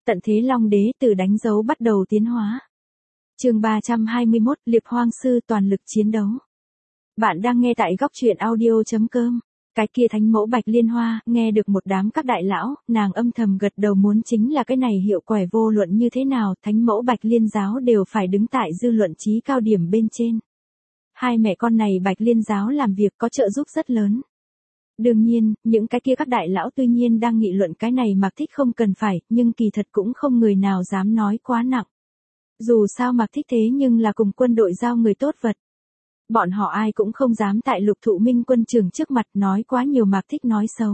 Tận thế Long Đế từ đánh dấu bắt đầu tiến hóa. Chương 321, Liệp Hoang Sư toàn lực chiến đấu. Bạn đang nghe tại góc truyện audio.com. Cái kia thánh mẫu Bạch Liên Hoa, nghe được một đám các đại lão, nàng âm thầm gật đầu, muốn chính là cái này hiệu quả vô luận như thế nào, thánh mẫu Bạch Liên giáo đều phải đứng tại dư luận trí cao điểm bên trên. Hai mẹ con này Bạch Liên giáo làm việc có trợ giúp rất lớn. Đương nhiên, những cái kia các đại lão tuy nhiên đang nghị luận cái này Mạc Thích không cần phải, nhưng kỳ thật cũng không người nào dám nói quá nặng. Dù sao Mạc Thích thế nhưng là cùng quân đội giao người tốt vật. Bọn họ ai cũng không dám tại Lục Thụ Minh quân trưởng trước mặt nói quá nhiều Mạc Thích nói xấu.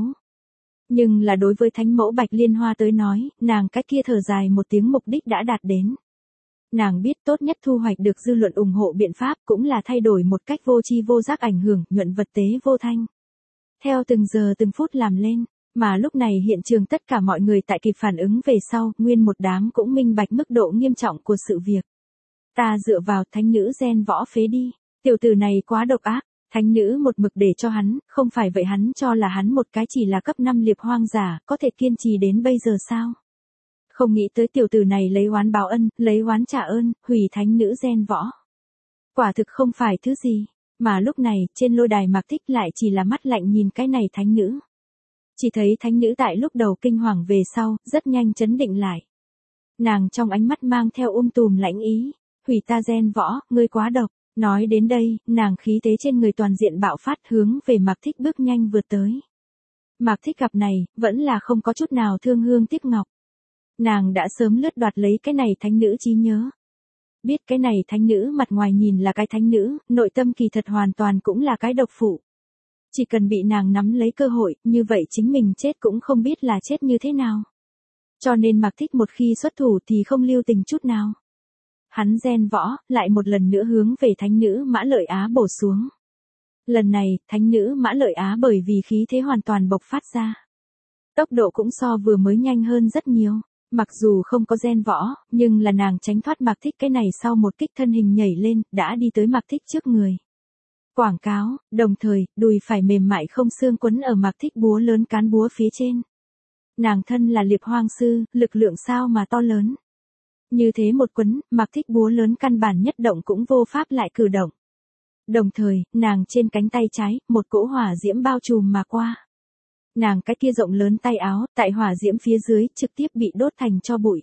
Nhưng là đối với thánh mẫu Bạch Liên Hoa tới nói, nàng cái kia thở dài một tiếng mục đích đã đạt đến. Nàng biết tốt nhất thu hoạch được dư luận ủng hộ biện pháp cũng là thay đổi một cách vô tri vô giác ảnh hưởng, nhuận vật tế vô thanh. Theo từng giờ từng phút làm lên, mà lúc này hiện trường tất cả mọi người tại kịp phản ứng về sau, nguyên một đám cũng minh bạch mức độ nghiêm trọng của sự việc. Ta dựa vào thánh nữ gen võ phế đi, tiểu tử này quá độc ác, thánh nữ một mực để cho hắn, không phải vậy hắn cho là hắn một cái chỉ là cấp 5 liệp hoang giả, có thể kiên trì đến bây giờ sao? Không nghĩ tới tiểu tử này lấy oán báo ân, lấy oán trả ơn, hủy thánh nữ gen võ. Quả thực không phải thứ gì. Mà lúc này, trên lôi đài Mạc Thích lại chỉ là mắt lạnh nhìn cái này thánh nữ. Chỉ thấy thánh nữ tại lúc đầu kinh hoàng về sau, rất nhanh chấn định lại. Nàng trong ánh mắt mang theo tùm lãnh ý, hủy ta gen võ, ngươi quá độc. Nói đến đây, nàng khí thế trên người toàn diện bạo phát hướng về Mạc Thích bước nhanh vượt tới. Mạc Thích gặp này, vẫn là không có chút nào thương hương tiếc ngọc. Nàng đã sớm lướt đoạt lấy cái này thánh nữ trí nhớ. Biết cái này thánh nữ mặt ngoài nhìn là cái thánh nữ, nội tâm kỳ thật hoàn toàn cũng là cái độc phụ. Chỉ cần bị nàng nắm lấy cơ hội, như vậy chính mình chết cũng không biết là chết như thế nào. Cho nên Mạc Thích một khi xuất thủ thì không lưu tình chút nào. Hắn gen võ, lại một lần nữa hướng về thánh nữ Mã Lợi Á bổ xuống. Lần này, thánh nữ Mã Lợi Á bởi vì khí thế hoàn toàn bộc phát ra. Tốc độ cũng so vừa mới nhanh hơn rất nhiều. Mặc dù không có gen võ, nhưng là nàng tránh thoát Mạc Thích cái này sau một kích thân hình nhảy lên, đã đi tới Mạc Thích trước người. Quảng cáo, đồng thời, đùi phải mềm mại không xương quấn ở Mạc Thích búa lớn cán búa phía trên. Nàng thân là liệp hoang sư, lực lượng sao mà to lớn. Như thế một quấn, Mạc Thích búa lớn căn bản nhất động cũng vô pháp lại cử động. Đồng thời, nàng trên cánh tay trái, một cỗ hỏa diễm bao trùm mà qua. Nàng cái kia rộng lớn tay áo, tại hỏa diễm phía dưới, trực tiếp bị đốt thành tro bụi.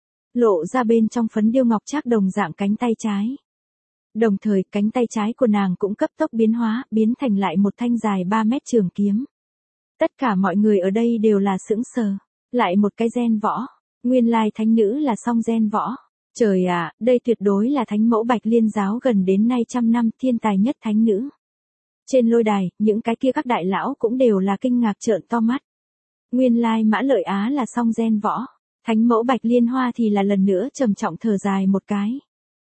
Lộ ra bên trong phấn điêu ngọc trác đồng dạng cánh tay trái. Đồng thời, cánh tay trái của nàng cũng cấp tốc biến hóa, biến thành lại một thanh dài 3 mét trường kiếm. Tất cả mọi người ở đây đều là sững sờ. Lại một cái gen võ. Nguyên lai thánh nữ là song gen võ. Trời ạ, đây tuyệt đối là thánh mẫu Bạch Liên giáo gần đến nay 100 năm thiên tài nhất thánh nữ. Trên lôi đài, những cái kia các đại lão cũng đều là kinh ngạc trợn to mắt. Nguyên lai Mã Lợi Á là song gen võ, thánh mẫu Bạch Liên Hoa thì là lần nữa trầm trọng thở dài một cái.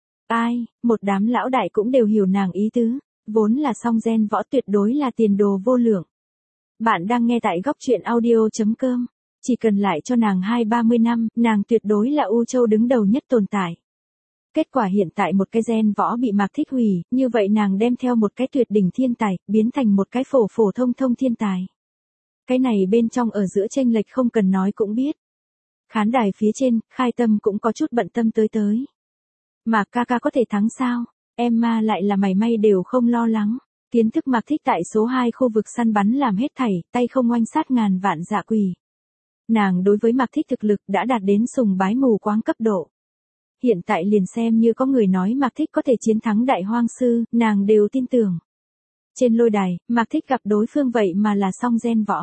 Ai, một đám lão đại cũng đều hiểu nàng ý tứ, vốn là song gen võ tuyệt đối là tiền đồ vô lượng. Bạn đang nghe tại góc truyện audio.com, chỉ cần lại cho nàng 20-30 năm, nàng tuyệt đối là U Châu đứng đầu nhất tồn tại. Kết quả hiện tại một cái gen võ bị Mạc Thích hủy, như vậy nàng đem theo một cái tuyệt đỉnh thiên tài, biến thành một cái phổ thông thiên tài. Cái này bên trong ở giữa chênh lệch không cần nói cũng biết. Khán đài phía trên, Khai Tâm cũng có chút bận tâm tới. Mạc ca ca có thể thắng sao? Emma lại là mày may đều không lo lắng. Kiến thức Mạc Thích tại số 2 khu vực săn bắn làm hết thảy, tay không oanh sát ngàn vạn dạ quỷ. Nàng đối với Mạc Thích thực lực đã đạt đến sùng bái mù quáng cấp độ. Hiện tại liền xem như có người nói Mạc Thích có thể chiến thắng đại hoang sư, nàng đều tin tưởng. Trên lôi đài, Mạc Thích gặp đối phương vậy mà là song gen võ.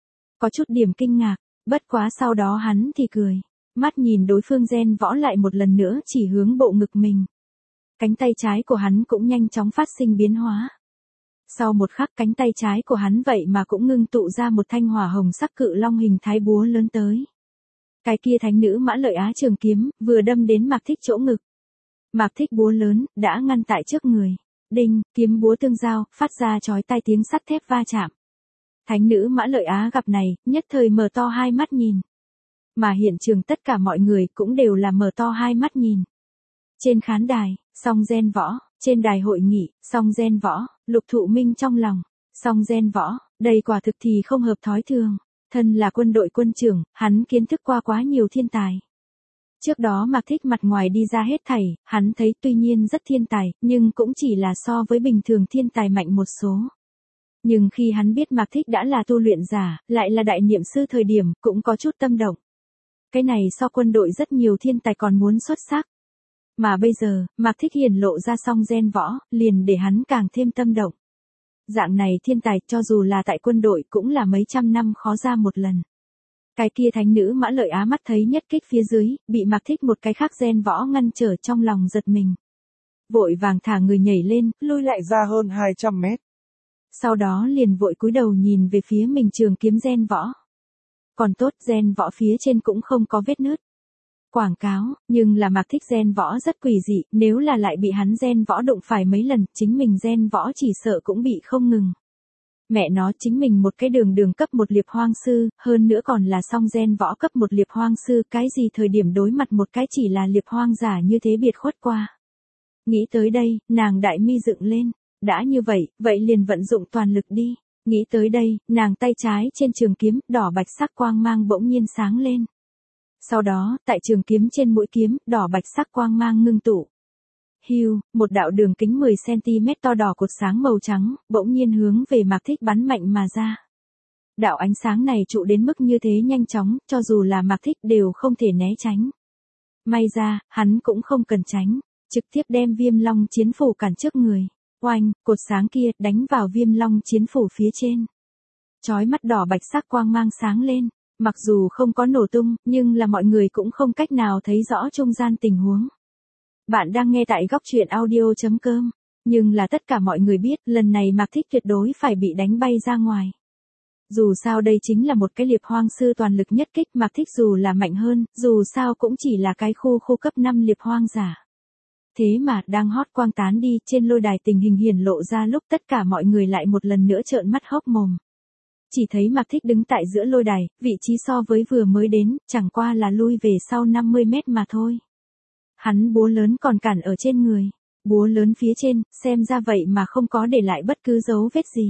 Có chút điểm kinh ngạc, bất quá sau đó hắn thì cười. Mắt nhìn đối phương gen võ lại một lần nữa chỉ hướng bộ ngực mình. Cánh tay trái của hắn cũng nhanh chóng phát sinh biến hóa. Sau một khắc cánh tay trái của hắn vậy mà cũng ngưng tụ ra một thanh hỏa hồng sắc cự long hình thái búa lớn tới. Cái kia thánh nữ Mã Lợi Á trường kiếm, vừa đâm đến Mạc Thích chỗ ngực. Mạc Thích búa lớn, đã ngăn tại trước người. Đinh, kiếm búa tương giao, phát ra chói tai tiếng sắt thép va chạm. Thánh nữ Mã Lợi Á gặp này, nhất thời mở to hai mắt nhìn. Mà hiện trường tất cả mọi người cũng đều là mở to hai mắt nhìn. Trên khán đài, song gen võ, trên đài hội nghị, song gen võ, Lục Thụ Minh trong lòng, song gen võ, đây quả thực thì không hợp thói thường. Thân là quân đội quân trưởng, hắn kiến thức qua quá nhiều thiên tài. Trước đó Mạc Thích mặt ngoài đi ra hết thảy, hắn thấy tuy nhiên rất thiên tài, nhưng cũng chỉ là so với bình thường thiên tài mạnh một số. Nhưng khi hắn biết Mạc Thích đã là tu luyện giả, lại là đại niệm sư thời điểm, cũng có chút tâm động. Cái này so quân đội rất nhiều thiên tài còn muốn xuất sắc. Mà bây giờ, Mạc Thích hiển lộ ra song gen võ, liền để hắn càng thêm tâm động. Dạng này thiên tài cho dù là tại quân đội cũng là mấy trăm năm khó ra một lần. Cái kia thánh nữ Mã Lợi Á mắt thấy nhất kích phía dưới, bị Mạc Thích một cái khác gen võ ngăn trở trong lòng giật mình. Vội vàng thả người nhảy lên, lui lại ra hơn 200 mét. Sau đó liền vội cúi đầu nhìn về phía mình trường kiếm gen võ. Còn tốt gen võ phía trên cũng không có vết nứt. Quảng cáo, nhưng là Mạc Thích gen võ rất quỷ dị, nếu là lại bị hắn gen võ đụng phải mấy lần, chính mình gen võ chỉ sợ cũng bị không ngừng. Mẹ nó chính mình một cái đường cấp một liệp hoang sư, hơn nữa còn là song gen võ cấp một liệp hoang sư, cái gì thời điểm đối mặt một cái chỉ là liệp hoang giả như thế biệt khuất qua. Nghĩ tới đây, nàng đại mi dựng lên, đã như vậy, vậy liền vận dụng toàn lực đi. Nghĩ tới đây, nàng tay trái trên trường kiếm, đỏ bạch sắc quang mang bỗng nhiên sáng lên. Sau đó, tại trường kiếm trên mũi kiếm, đỏ bạch sắc quang mang ngưng tụ. Hưu, một đạo đường kính 10cm to đỏ cột sáng màu trắng, bỗng nhiên hướng về Mạc Thích bắn mạnh mà ra. Đạo ánh sáng này trụ đến mức như thế nhanh chóng, cho dù là Mạc Thích đều không thể né tránh. May ra, hắn cũng không cần tránh, trực tiếp đem Viêm Long chiến phủ cản trước người. Oanh, cột sáng kia đánh vào Viêm Long chiến phủ phía trên. Chói mắt đỏ bạch sắc quang mang sáng lên, mặc dù không có nổ tung, nhưng là mọi người cũng không cách nào thấy rõ trung gian tình huống. Bạn đang nghe tại góc truyện audio.com, nhưng là tất cả mọi người biết, lần này Mạc Thích tuyệt đối phải bị đánh bay ra ngoài. Dù sao đây chính là một cái liệp hoang sư toàn lực nhất kích, Mạc Thích dù là mạnh hơn, dù sao cũng chỉ là cái khu cấp 5 liệp hoang giả. Thế mà đang hot quang tán đi, trên lôi đài tình hình hiển lộ ra lúc tất cả mọi người lại một lần nữa trợn mắt hốc mồm. Chỉ thấy Mạc Thích đứng tại giữa lôi đài, vị trí so với vừa mới đến, chẳng qua là lui về sau 50 mét mà thôi. Hắn búa lớn còn cản ở trên người, búa lớn phía trên, xem ra vậy mà không có để lại bất cứ dấu vết gì.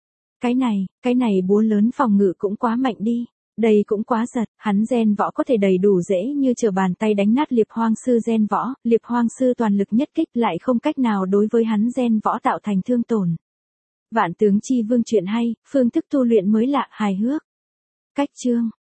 Cái này búa lớn phòng ngự cũng quá mạnh đi, đây cũng quá giật, hắn gen võ có thể đầy đủ dễ như trở bàn tay đánh nát liệp hoang sư gen võ, liệp hoang sư toàn lực nhất kích lại không cách nào đối với hắn gen võ tạo thành thương tổn. Vạn tướng chi vương chuyện hay, phương thức tu luyện mới lạ hài hước. Cách chương